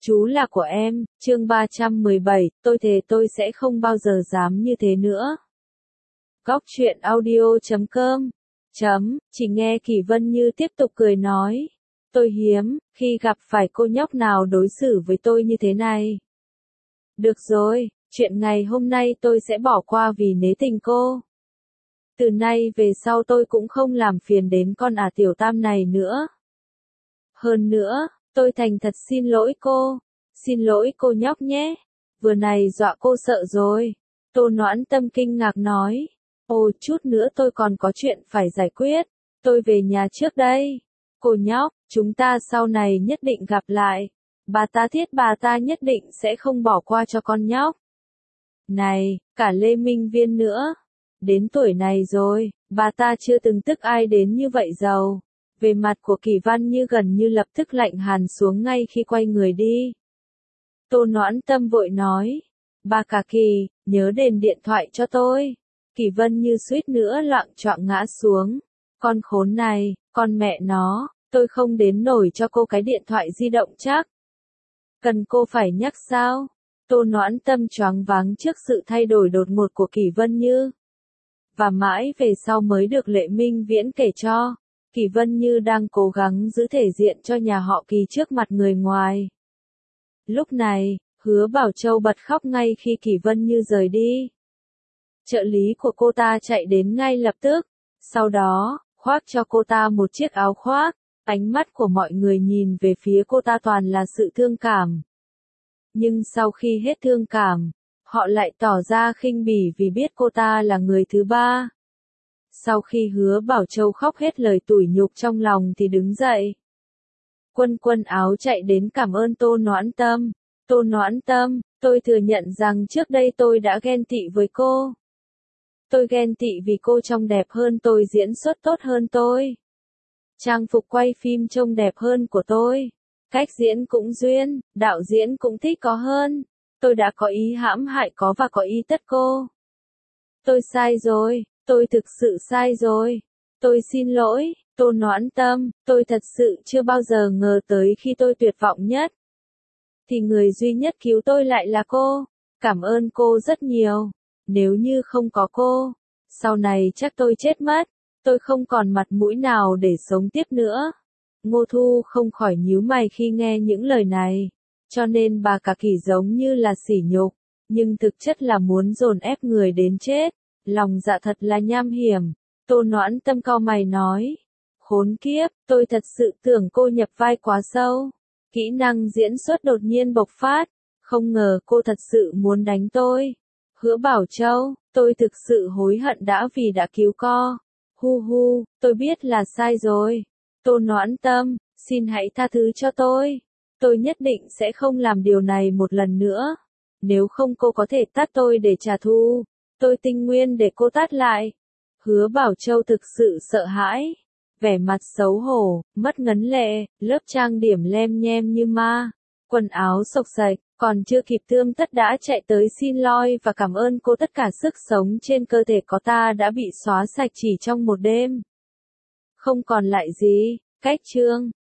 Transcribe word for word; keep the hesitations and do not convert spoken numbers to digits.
Chú là của em, chương ba trăm mười bảy, tôi thề tôi sẽ không bao giờ dám như thế nữa. Góc truyện audio chấm com chấm, chỉ nghe Kỷ Vân Như tiếp tục cười nói. Tôi hiếm, khi gặp phải cô nhóc nào đối xử với tôi như thế này. Được rồi, chuyện ngày hôm nay tôi sẽ bỏ qua vì nể tình cô. Từ nay về sau tôi cũng không làm phiền đến con ả tiểu tam này nữa. Hơn nữa, tôi thành thật xin lỗi cô. Xin lỗi cô nhóc nhé. Vừa này dọa cô sợ rồi. Tô Noãn Tâm kinh ngạc nói. Ồ, chút nữa tôi còn có chuyện phải giải quyết. Tôi về nhà trước đây. Cô nhóc, chúng ta sau này nhất định gặp lại. Bà ta thiết bà ta nhất định sẽ không bỏ qua cho con nhóc. Này, cả Lê Minh Viên nữa. Đến tuổi này rồi, bà ta chưa từng tức ai đến như vậy giàu. Về mặt của Kỷ Văn Như gần như lập tức lạnh hàn xuống ngay khi quay người đi. Tô Noãn Tâm vội nói. Bà cả Kỳ, nhớ đền điện thoại cho tôi. Kỷ Vân Như suýt nữa loạng choạng ngã xuống. Con khốn này, con mẹ nó, tôi không đến nổi cho cô cái điện thoại di động chắc. Cần cô phải nhắc sao? Tô Noãn Tâm choáng váng trước sự thay đổi đột ngột của Kỷ Vân Như. Và mãi về sau mới được Lệ Minh Viễn kể cho. Kỷ Vân Như đang cố gắng giữ thể diện cho nhà họ Kỳ trước mặt người ngoài. Lúc này, Hứa Bảo Châu bật khóc ngay khi Kỷ Vân Như rời đi. Trợ lý của cô ta chạy đến ngay lập tức. Sau đó, khoác cho cô ta một chiếc áo khoác. Ánh mắt của mọi người nhìn về phía cô ta toàn là sự thương cảm. Nhưng sau khi hết thương cảm, họ lại tỏ ra khinh bỉ vì biết cô ta là người thứ ba. Sau khi Hứa Bảo Châu khóc hết lời tủi nhục trong lòng thì đứng dậy. Quân quần áo chạy đến cảm ơn Tô Noãn Tâm. Tô Noãn Tâm, tôi thừa nhận rằng trước đây tôi đã ghen tị với cô. Tôi ghen tị vì cô trông đẹp hơn tôi, diễn xuất tốt hơn tôi. Trang phục quay phim trông đẹp hơn của tôi. Cách diễn cũng duyên, đạo diễn cũng thích có hơn. Tôi đã có ý hãm hại có và có ý tất cô. Tôi sai rồi, tôi thực sự sai rồi. Tôi xin lỗi, Tô Noãn Tâm, tôi thật sự chưa bao giờ ngờ tới khi tôi tuyệt vọng nhất. Thì người duy nhất cứu tôi lại là cô. Cảm ơn cô rất nhiều. Nếu như không có cô, sau này chắc tôi chết mất. Tôi không còn mặt mũi nào để sống tiếp nữa. Ngô Thu không khỏi nhíu mày khi nghe những lời này. Cho nên bà cả Kỳ giống như là sỉ nhục, nhưng thực chất là muốn dồn ép người đến chết. Lòng dạ thật là nham hiểm. Tô Noãn Tâm cau mày nói. Khốn kiếp, tôi thật sự tưởng cô nhập vai quá sâu. Kỹ năng diễn xuất đột nhiên bộc phát. Không ngờ cô thật sự muốn đánh tôi. Hứa Bảo Châu, tôi thực sự hối hận đã vì đã cứu co. Hu hu, tôi biết là sai rồi. Tô Noãn Tâm, xin hãy tha thứ cho tôi. Tôi nhất định sẽ không làm điều này một lần nữa. Nếu không cô có thể tát tôi để trả thù. Tôi tinh nguyên để cô tát lại. Hứa Bảo Châu thực sự sợ hãi. Vẻ mặt xấu hổ, mất ngấn lệ, lớp trang điểm lem nhem như ma. Quần áo xộc xệch, còn chưa kịp tươm tất đã chạy tới xin lỗi và cảm ơn cô. Tất cả sức sống trên cơ thể có ta đã bị xóa sạch chỉ trong một đêm. Không còn lại gì, cách chương.